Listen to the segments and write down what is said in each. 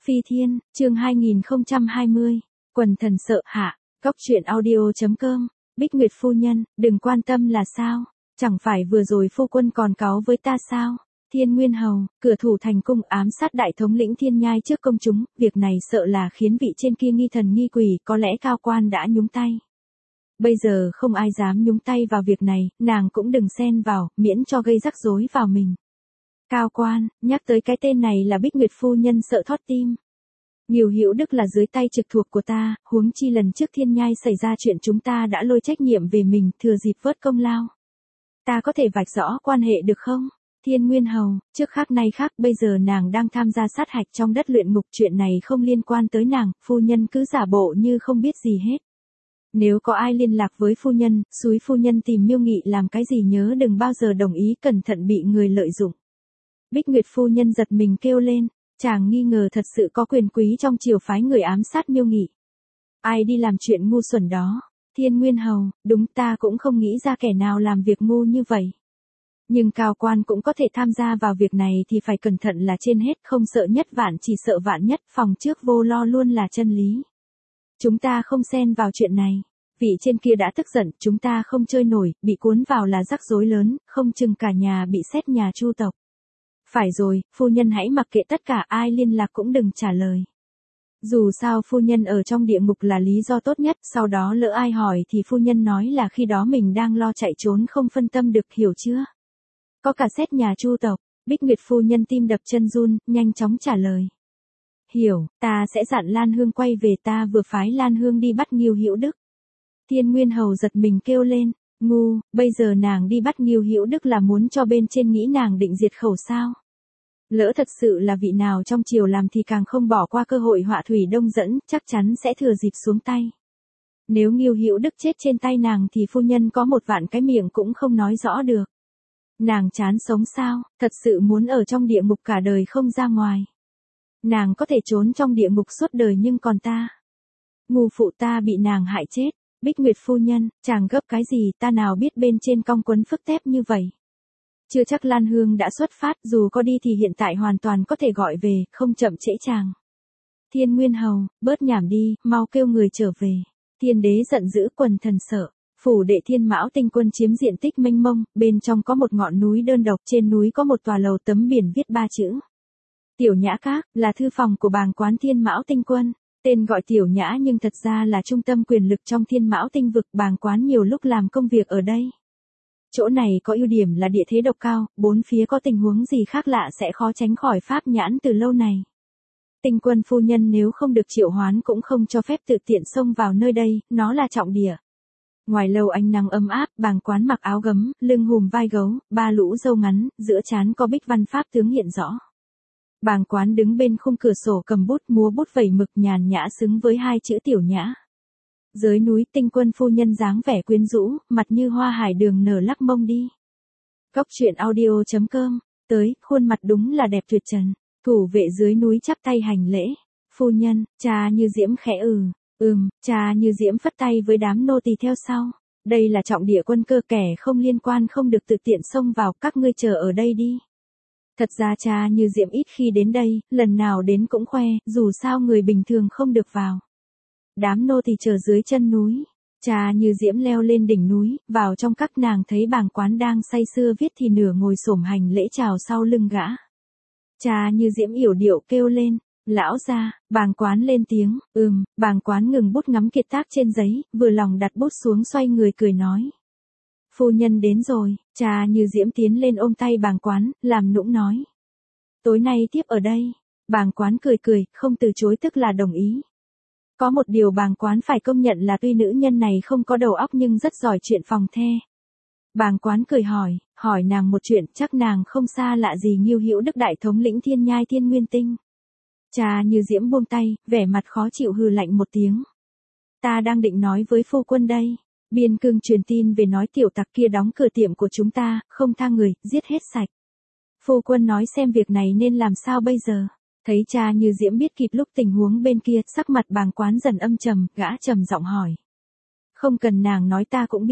Phi Thiên, chương 2020, quần thần sợ hạ, góc truyện audio.com, Bích Nguyệt phu nhân, đừng quan tâm là sao, chẳng phải vừa rồi phu quân còn cáu với ta sao? Thiên Nguyên Hầu, cửa thủ thành cung ám sát đại thống lĩnh Thiên Nhai trước công chúng, việc này sợ là khiến vị trên kia nghi thần nghi quỷ, có lẽ cao quan đã nhúng tay. Bây giờ không ai dám nhúng tay vào việc này, nàng cũng đừng xen vào, miễn cho gây rắc rối vào mình. Cao quan, nhắc tới cái tên này là Bích Nguyệt phu nhân sợ thót tim. Nhiều Hữu Đức là dưới tay trực thuộc của ta, huống chi lần trước Thiên Nhai xảy ra chuyện chúng ta đã lôi trách nhiệm về mình, thừa dịp vớt công lao. Ta có thể vạch rõ quan hệ được không? Thiên Nguyên Hầu, trước khác nay khác, bây giờ nàng đang tham gia sát hạch trong đất luyện ngục, chuyện này không liên quan tới nàng, phu nhân cứ giả bộ như không biết gì hết. Nếu có ai liên lạc với phu nhân, xúi phu nhân tìm Miêu Nghị làm cái gì nhớ đừng bao giờ đồng ý, cẩn thận bị người lợi dụng. Bích Nguyệt phu nhân giật mình kêu lên, chàng nghi ngờ thật sự có quyền quý trong triều phái người ám sát Miêu Nghị. Ai đi làm chuyện ngu xuẩn đó? Thiên Nguyên Hầu, đúng, ta cũng không nghĩ ra kẻ nào làm việc ngu như vậy. Nhưng cao quan cũng có thể tham gia vào việc này thì phải cẩn thận là trên hết, không sợ nhất vạn chỉ sợ vạn nhất, phòng trước vô lo luôn là chân lý. Chúng ta không xen vào chuyện này. Vị trên kia đã tức giận, chúng ta không chơi nổi, bị cuốn vào là rắc rối lớn, không chừng cả nhà bị xét nhà Chu tộc. Phải rồi, phu nhân hãy mặc kệ tất cả, ai liên lạc cũng đừng trả lời. Dù sao phu nhân ở trong địa ngục là lý do tốt nhất, sau đó lỡ ai hỏi thì phu nhân nói là khi đó mình đang lo chạy trốn không phân tâm được, hiểu chưa? Có cả xét nhà Chu tộc. Bích Nguyệt phu nhân tim đập chân run, nhanh chóng trả lời. Hiểu, ta sẽ dặn Lan Hương quay về, ta vừa phái Lan Hương đi bắt Ngưu Hữu Đức. Thiên Nguyên Hầu giật mình kêu lên, ngu, bây giờ nàng đi bắt Ngưu Hữu Đức là muốn cho bên trên nghĩ nàng định diệt khẩu sao? Lỡ thật sự là vị nào trong triều làm thì càng không bỏ qua cơ hội họa thủy đông dẫn, chắc chắn sẽ thừa dịp xuống tay. Nếu Ngưu Hữu Đức chết trên tay nàng thì phu nhân có một vạn cái miệng cũng không nói rõ được. Nàng chán sống sao, thật sự muốn ở trong địa ngục cả đời không ra ngoài. Nàng có thể trốn trong địa ngục suốt đời nhưng còn ta. Ngu phụ ta bị nàng hại chết. Bích Nguyệt phu nhân, chàng gấp cái gì, ta nào biết bên trên cong quấn phức tép như vậy. Chưa chắc Lan Hương đã xuất phát, dù có đi thì hiện tại hoàn toàn có thể gọi về, không chậm trễ chàng. Thiên Nguyên Hầu, bớt nhảm đi, mau kêu người trở về. Thiên đế giận dữ, quần thần sợ. Phủ đệ Thiên Mão Tinh Quân chiếm diện tích mênh mông, bên trong có một ngọn núi đơn độc, trên núi có một tòa lầu tấm biển viết 3 chữ. Tiểu Nhã Các, là thư phòng của bàng quán Thiên Mão Tinh Quân. Tên gọi Tiểu Nhã nhưng thật ra là trung tâm quyền lực trong Thiên Mão Tinh vực, bàng quán nhiều lúc làm công việc ở đây. Chỗ này có ưu điểm là địa thế độc cao, bốn phía có tình huống gì khác lạ sẽ khó tránh khỏi pháp nhãn từ lâu này. Tinh Quân phu nhân nếu không được triệu hoán cũng không cho phép tự tiện xông vào nơi đây, nó là trọng địa. Ngoài lầu ánh nắng ấm áp, bàng quán mặc áo gấm, lưng hùm vai gấu, ba lũ râu ngắn, giữa trán có bích văn pháp tướng hiện rõ. Bàng quán đứng bên khung cửa sổ cầm bút múa bút vẩy mực nhàn nhã xứng với hai chữ Tiểu Nhã. Dưới núi Tinh Quân phu nhân dáng vẻ quyến rũ, mặt như hoa hải đường nở lắc mông đi. Góc truyện audio.com, tới, khuôn mặt đúng là đẹp tuyệt trần. Thủ vệ dưới núi chắp tay hành lễ. Phu nhân, cha Như Diễm khẽ cha Như Diễm phất tay với đám nô tỳ theo sau. Đây là trọng địa quân cơ, kẻ không liên quan không được tự tiện xông vào, các ngươi chờ ở đây đi. Thật ra cha Như Diễm ít khi đến đây, lần nào đến cũng khoe, dù sao người bình thường không được vào. Đám nô tỳ chờ dưới chân núi. Cha Như Diễm leo lên đỉnh núi, vào trong các nàng thấy bàng quán đang say sưa viết thì nửa ngồi xổm hành lễ chào sau lưng gã. Cha Như Diễm yểu điệu kêu lên, lão gia, bàng quán lên tiếng, bàng quán ngừng bút ngắm kiệt tác trên giấy, vừa lòng đặt bút xuống xoay người cười nói. Phu nhân đến rồi, cha Như Diễm tiến lên ôm tay bàng quán, làm nũng nói. Tối nay tiếp ở đây. Bàng quán cười cười, không từ chối tức là đồng ý. Có một điều bàng quán phải công nhận là tuy nữ nhân này không có đầu óc nhưng rất giỏi chuyện phòng the. Bàng quán cười hỏi nàng một chuyện, chắc nàng không xa lạ gì Ngưu Hữu Đức đại thống lĩnh Thiên Nhai Thiên Nguyên Tinh. Cha Như Diễm buông tay, vẻ mặt khó chịu hừ lạnh một tiếng. Ta đang định nói với phu quân đây. Biên Cương truyền tin về nói tiểu tặc kia đóng cửa tiệm của chúng ta, không tha người, giết hết sạch. Phu quân nói xem việc này nên làm sao bây giờ. Thấy cha Như Diễm biết kịp lúc tình huống bên kia, sắc mặt bàng quán dần âm trầm, gã trầm giọng hỏi. Không cần nàng nói ta cũng biết,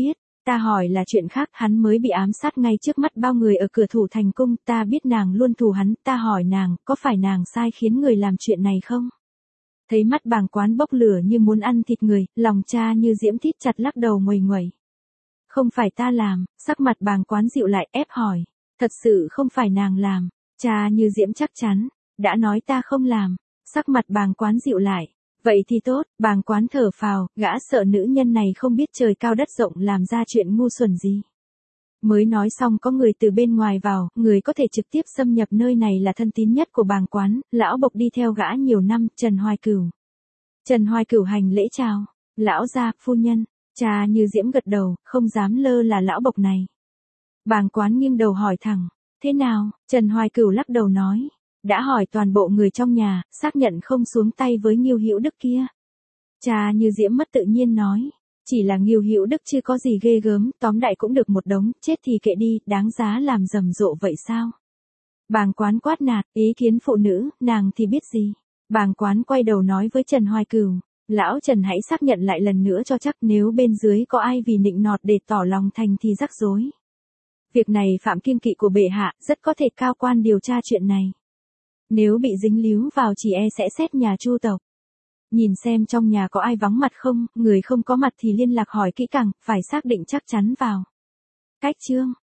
Ta hỏi là chuyện khác, hắn mới bị ám sát ngay trước mắt bao người ở cửa thủ thành cung, ta biết nàng luôn thù hắn, ta hỏi nàng, có phải nàng sai khiến người làm chuyện này không? Thấy mắt Bàng Quán bốc lửa như muốn ăn thịt người, lòng Cha Như Diễm thít chặt lắc đầu nguầy nguẩy. Không phải ta làm, sắc mặt Bàng Quán dịu lại ép hỏi, thật sự không phải nàng làm, Cha Như Diễm chắc chắn, đã nói ta không làm, sắc mặt Bàng Quán dịu lại. Vậy thì tốt, Bàng Quán thở phào, gã sợ nữ nhân này không biết trời cao đất rộng làm ra chuyện ngu xuẩn gì. Mới nói xong có người từ bên ngoài vào, người có thể trực tiếp xâm nhập nơi này là thân tín nhất của Bàng Quán, lão bộc đi theo gã nhiều năm, Trần Hoài Cửu. Trần Hoài Cửu hành lễ chào, lão gia, phu nhân, Cha Như Diễm gật đầu, không dám lơ là lão bộc này. Bàng Quán nghiêng đầu hỏi thẳng, thế nào, Trần Hoài Cửu lắc đầu nói. Đã hỏi toàn bộ người trong nhà, xác nhận không xuống tay với Ngưu Hữu Đức kia. Cha Như Diễm mất tự nhiên nói, chỉ là Ngưu Hữu Đức chưa có gì ghê gớm, tóm đại cũng được một đống, chết thì kệ đi, đáng giá làm rầm rộ vậy sao? Bàng Quán quát nạt, ý kiến phụ nữ, nàng thì biết gì? Bàng Quán quay đầu nói với Trần Hoài Cửu, lão Trần hãy xác nhận lại lần nữa cho chắc, nếu bên dưới có ai vì nịnh nọt để tỏ lòng thành thì rắc rối. Việc này phạm kiêng kỵ của bệ hạ, rất có thể cao quan điều tra chuyện này. Nếu bị dính líu vào chỉ e sẽ xét nhà Chu tộc. Nhìn xem trong nhà có ai vắng mặt không, người không có mặt thì liên lạc hỏi kỹ càng, phải xác định chắc chắn vào. Cách chương